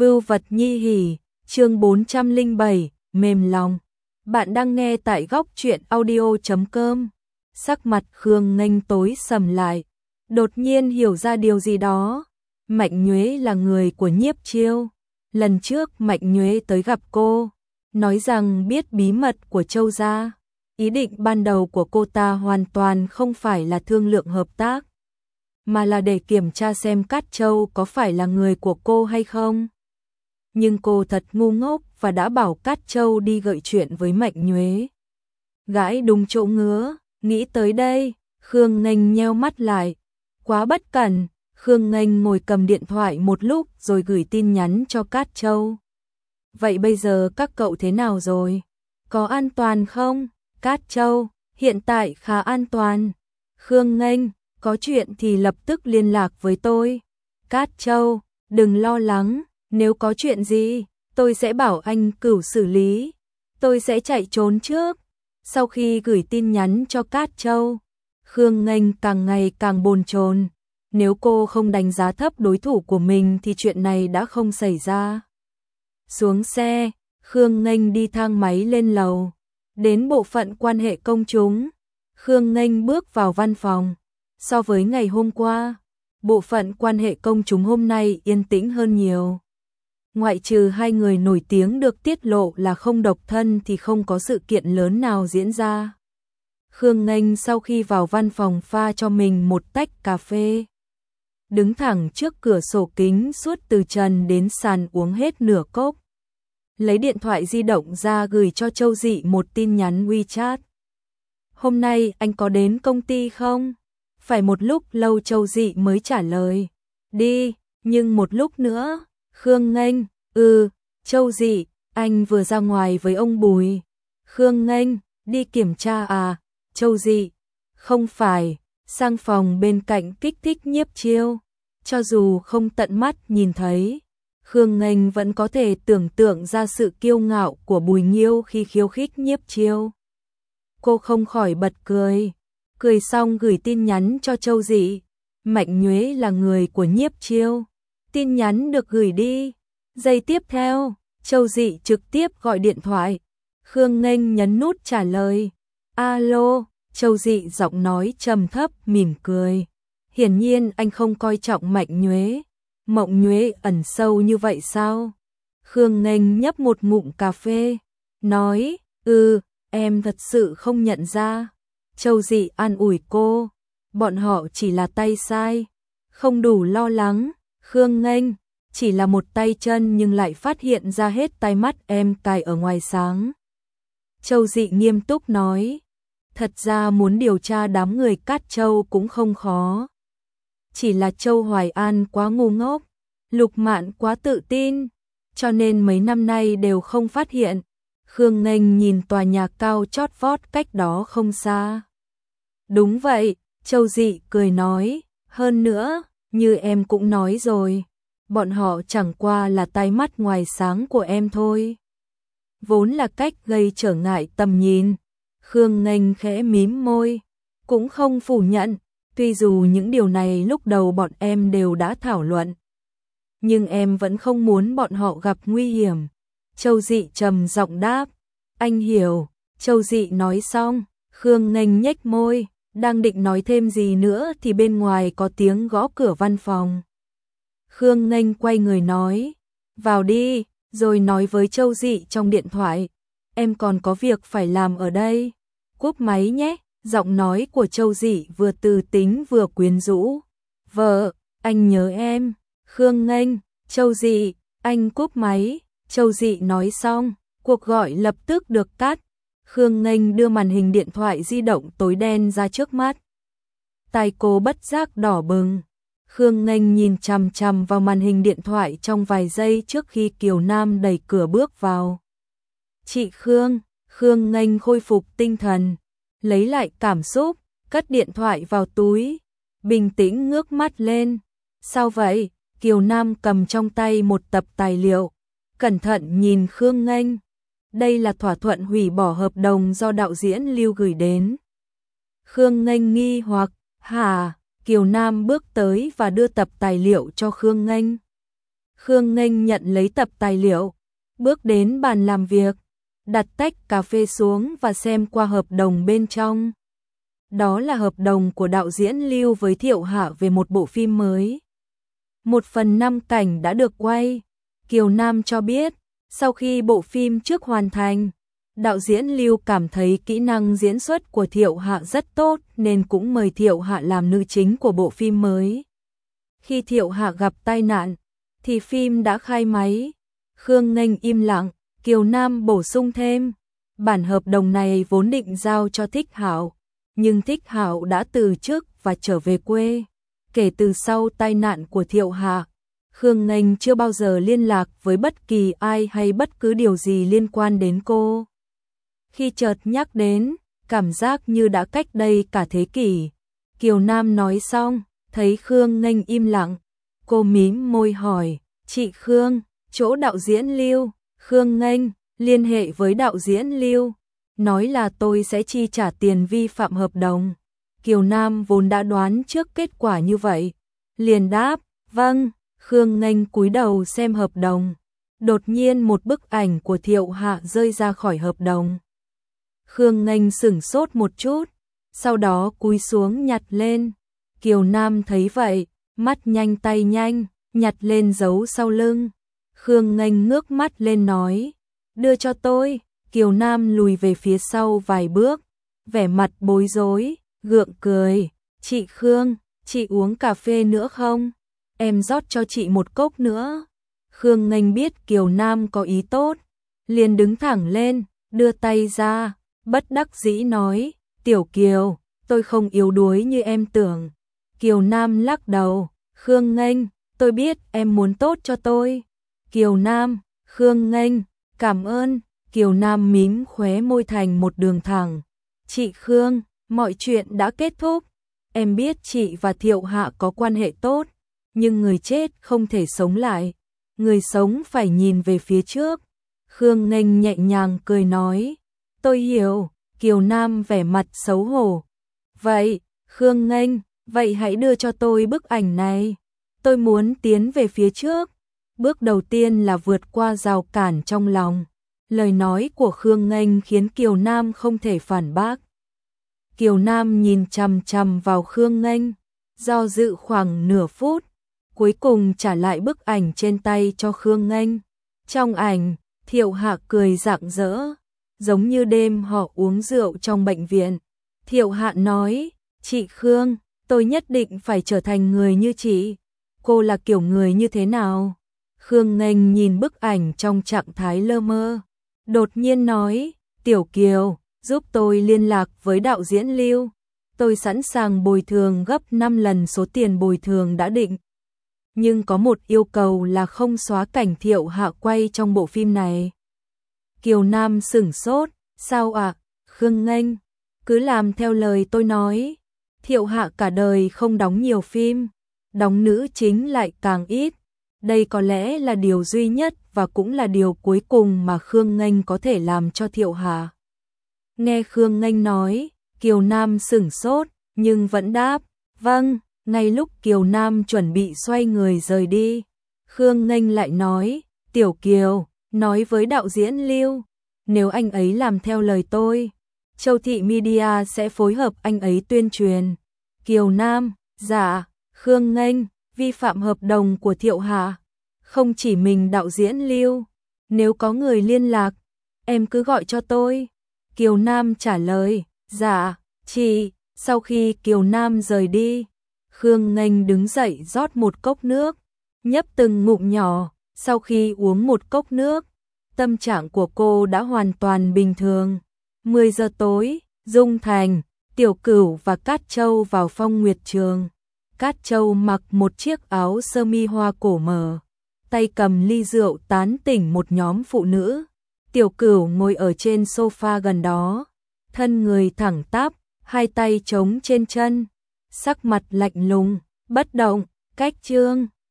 Vưu vật nhi hỉ, chương 407, mềm lòng. Bạn đang nghe tại góc truyện audio.com. Sắc mặt Khương Nghênh tối sầm lại, đột nhiên hiểu ra điều gì đó. Mạnh Nhuế là người của Nhiếp Chiêu. Lần trước Mạnh Nhuế tới gặp cô, nói rằng biết bí mật của Châu gia. Ý định ban đầu của cô ta hoàn toàn không phải là thương lượng hợp tác, mà là để kiểm tra xem Cát Châu có phải là người của cô hay không. Nhưng cô thật ngu ngốc và đã bảo Cát Châu đi gợi chuyện với Mạnh Nhuế. Gãi đúng chỗ ngứa, nghĩ tới đây, Khương Nghênh nheo mắt lại. Quá bất cẩn, Khương Nghênh ngồi cầm điện thoại một lúc rồi gửi tin nhắn cho Cát Châu. Vậy bây giờ các cậu thế nào rồi? Có an toàn không? Cát Châu, hiện tại khá an toàn. Khương Nghênh, có chuyện thì lập tức liên lạc với tôi. Cát Châu, đừng lo lắng, nếu có chuyện gì, tôi sẽ bảo anh Cửu xử lý. Tôi sẽ chạy trốn trước. Sau khi gửi tin nhắn cho Cát Châu, Khương Nghênh càng ngày càng bồn chồn. Nếu cô không đánh giá thấp đối thủ của mình thì chuyện này đã không xảy ra. Xuống xe, Khương Nghênh đi thang máy lên lầu. Đến bộ phận quan hệ công chúng, Khương Nghênh bước vào văn phòng. So với ngày hôm qua, bộ phận quan hệ công chúng hôm nay yên tĩnh hơn nhiều. Ngoại trừ hai người nổi tiếng được tiết lộ là không độc thân thì không có sự kiện lớn nào diễn ra. Khương Nghênh sau khi vào văn phòng pha cho mình một tách cà phê. Đứng thẳng trước cửa sổ kính suốt từ trần đến sàn uống hết nửa cốc. Lấy điện thoại di động ra gửi cho Châu Dị một tin nhắn WeChat. Hôm nay anh có đến công ty không? Phải một lúc lâu Châu Dị mới trả lời. Đi, nhưng một lúc nữa. Khương Nghênh, Châu Dị, anh vừa ra ngoài với ông Bùi. Khương Nghênh, đi kiểm tra à? Châu Dị, không phải, sang phòng bên cạnh kích thích Nhiếp Chiêu. Cho dù không tận mắt nhìn thấy, Khương Nghênh vẫn có thể tưởng tượng ra sự kiêu ngạo của Bùi Nghiêu khi khiêu khích Nhiếp Chiêu. Cô không khỏi bật cười. Cười xong gửi tin nhắn cho Châu Dị. Mạnh Nhuế là người của Nhiếp Chiêu. Tin nhắn được gửi đi. Giây tiếp theo, Châu Dị trực tiếp gọi điện thoại. Khương Nghênh nhấn nút trả lời. Alo, Châu Dị giọng nói trầm thấp mỉm cười. Hiển nhiên anh không coi trọng Mạnh Nhuế. Mộng Nhuế ẩn sâu như vậy sao? Khương Nghênh nhấp một ngụm cà phê. Nói, em thật sự không nhận ra. Châu Dị an ủi cô. Bọn họ chỉ là tay sai. Không đủ lo lắng. Khương Nghênh, chỉ là một tay chân nhưng lại phát hiện ra hết tai mắt em cài ở ngoài sáng. Châu Dị nghiêm túc nói. Thật ra muốn điều tra đám người Cát Châu cũng không khó. Chỉ là Châu Hoài An quá ngu ngốc, Lục Mạn quá tự tin, cho nên mấy năm nay đều không phát hiện. Khương Nghênh nhìn tòa nhà cao chót vót cách đó không xa. Đúng vậy, Châu Dị cười nói, hơn nữa, như em cũng nói rồi, bọn họ chẳng qua là tai mắt ngoài sáng của em thôi. Vốn là cách gây trở ngại tầm nhìn. Khương Nghênh khẽ mím môi, cũng không phủ nhận, tuy dù những điều này lúc đầu bọn em đều đã thảo luận. Nhưng em vẫn không muốn bọn họ gặp nguy hiểm. Châu Dị trầm giọng đáp, anh hiểu. Châu Dị nói xong, Khương Nghênh nhếch môi, đang định nói thêm gì nữa thì bên ngoài có tiếng gõ cửa văn phòng. Khương Nghênh quay người nói, vào đi, rồi nói với Châu Dị trong điện thoại, em còn có việc phải làm ở đây. Cúp máy nhé. Giọng nói của Châu Dị vừa từ tính vừa quyến rũ. Vợ, anh nhớ em. Khương Nghênh, Châu Dị, anh cúp máy. Châu Dị nói xong, cuộc gọi lập tức được cắt. Khương Nghênh đưa màn hình điện thoại di động tối đen ra trước mắt. Tai cô bất giác đỏ bừng. Khương Nghênh nhìn chằm chằm vào màn hình điện thoại trong vài giây trước khi Kiều Nam đẩy cửa bước vào. Chị Khương, Khương Nghênh khôi phục tinh thần. Lấy lại cảm xúc, cất điện thoại vào túi, bình tĩnh ngước mắt lên. Sao vậy? Kiều Nam cầm trong tay một tập tài liệu, cẩn thận nhìn Khương Nghênh. Đây là thỏa thuận hủy bỏ hợp đồng do đạo diễn Lưu gửi đến. Khương Nghênh nghi hoặc, hả? Kiều Nam bước tới và đưa tập tài liệu cho Khương Nghênh. Khương Nghênh nhận lấy tập tài liệu, bước đến bàn làm việc, đặt tách cà phê xuống và xem qua hợp đồng bên trong. Đó là hợp đồng của đạo diễn Lưu với Thiệu Hạ về một bộ phim mới. 1/5 cảnh đã được quay. Kiều Nam cho biết, sau khi bộ phim trước hoàn thành, đạo diễn Lưu cảm thấy kỹ năng diễn xuất của Thiệu Hạ rất tốt nên cũng mời Thiệu Hạ làm nữ chính của bộ phim mới. Khi Thiệu Hạ gặp tai nạn, thì phim đã khai máy. Khương Nghênh im lặng, Kiều Nam bổ sung thêm, bản hợp đồng này vốn định giao cho Thích Hạo, nhưng Thích Hạo đã từ chức và trở về quê. Kể từ sau tai nạn của Thiệu Hạ, Khương Nghênh chưa bao giờ liên lạc với bất kỳ ai hay bất cứ điều gì liên quan đến cô. Khi chợt nhắc đến, cảm giác như đã cách đây cả thế kỷ. Kiều Nam nói xong, thấy Khương Nghênh im lặng, cô mím môi hỏi, chị Khương, chỗ đạo diễn Lưu. Khương Nghênh liên hệ với đạo diễn Lưu, nói là tôi sẽ chi trả tiền vi phạm hợp đồng. Kiều Nam vốn đã đoán trước kết quả như vậy, liền đáp, vâng. Khương Nghênh cúi đầu xem hợp đồng, đột nhiên một bức ảnh của Thiệu Hạ rơi ra khỏi hợp đồng. Khương Nghênh sửng sốt một chút, sau đó cúi xuống nhặt lên. Kiều Nam thấy vậy, mắt nhanh tay nhanh, nhặt lên giấu sau lưng. Khương Nghênh ngước mắt lên nói, đưa cho tôi. Kiều Nam lùi về phía sau vài bước, vẻ mặt bối rối, gượng cười, chị Khương, chị uống cà phê nữa không? Em rót cho chị một cốc nữa. Khương Nghênh biết Kiều Nam có ý tốt, liền đứng thẳng lên, đưa tay ra, bất đắc dĩ nói, Tiểu Kiều, tôi không yếu đuối như em tưởng. Kiều Nam lắc đầu, Khương Nghênh, tôi biết em muốn tốt cho tôi. Kiều Nam, Khương Nghênh, cảm ơn. Kiều Nam mím khóe môi thành một đường thẳng. Chị Khương, mọi chuyện đã kết thúc. Em biết chị và Thiệu Hạ có quan hệ tốt, nhưng người chết không thể sống lại. Người sống phải nhìn về phía trước. Khương Nghênh nhẹ nhàng cười nói, tôi hiểu. Kiều Nam vẻ mặt xấu hổ. Vậy, Khương Nghênh, vậy hãy đưa cho tôi bức ảnh này. Tôi muốn tiến về phía trước. Bước đầu tiên là vượt qua rào cản trong lòng. Lời nói của Khương Nghênh khiến Kiều Nam không thể phản bác. Kiều Nam nhìn chằm chằm vào Khương Nghênh, do dự khoảng nửa phút, cuối cùng trả lại bức ảnh trên tay cho Khương Nghênh. Trong ảnh, Thiệu Hạ cười rạng rỡ, giống như đêm họ uống rượu trong bệnh viện. Thiệu Hạ nói, chị Khương, tôi nhất định phải trở thành người như chị. Cô là kiểu người như thế nào? Khương Nghênh nhìn bức ảnh trong trạng thái lơ mơ, đột nhiên nói, Tiểu Kiều, giúp tôi liên lạc với đạo diễn Lưu. Tôi sẵn sàng bồi thường gấp 5 lần số tiền bồi thường đã định. Nhưng có một yêu cầu là không xóa cảnh Thiệu Hạ quay trong bộ phim này. Kiều Nam sửng sốt, sao ạ? Khương Nghênh, cứ làm theo lời tôi nói. Thiệu Hạ cả đời không đóng nhiều phim, đóng nữ chính lại càng ít. Đây có lẽ là điều duy nhất và cũng là điều cuối cùng mà Khương Nghênh có thể làm cho Thiệu Hạ. Nghe Khương Nghênh nói, Kiều Nam sửng sốt, nhưng vẫn đáp, vâng. Ngay lúc Kiều Nam chuẩn bị xoay người rời đi, Khương Nghênh lại nói, Tiểu Kiều, nói với đạo diễn Lưu, nếu anh ấy làm theo lời tôi, Châu Thị Media sẽ phối hợp anh ấy tuyên truyền. Kiều Nam, dạ. Khương Nghênh, vi phạm hợp đồng của Thiệu Hạ. Không chỉ mình đạo diễn Lưu, nếu có người liên lạc, em cứ gọi cho tôi. Kiều Nam trả lời, dạ, chị. Sau khi Kiều Nam rời đi, Khương Nghênh đứng dậy rót một cốc nước, nhấp từng ngụm nhỏ. Sau khi uống một cốc nước, tâm trạng của cô đã hoàn toàn bình thường. 10 giờ tối, Dung Thành, Tiểu Cửu và Cát Châu vào Phong Nguyệt Trường. Cát Châu mặc một chiếc áo sơ mi hoa cổ mở, tay cầm ly rượu tán tỉnh một nhóm phụ nữ. Tiểu Cửu ngồi ở trên sofa gần đó, thân người thẳng tắp, hai tay chống trên chân, sắc mặt lạnh lùng, bất động. Cách Chương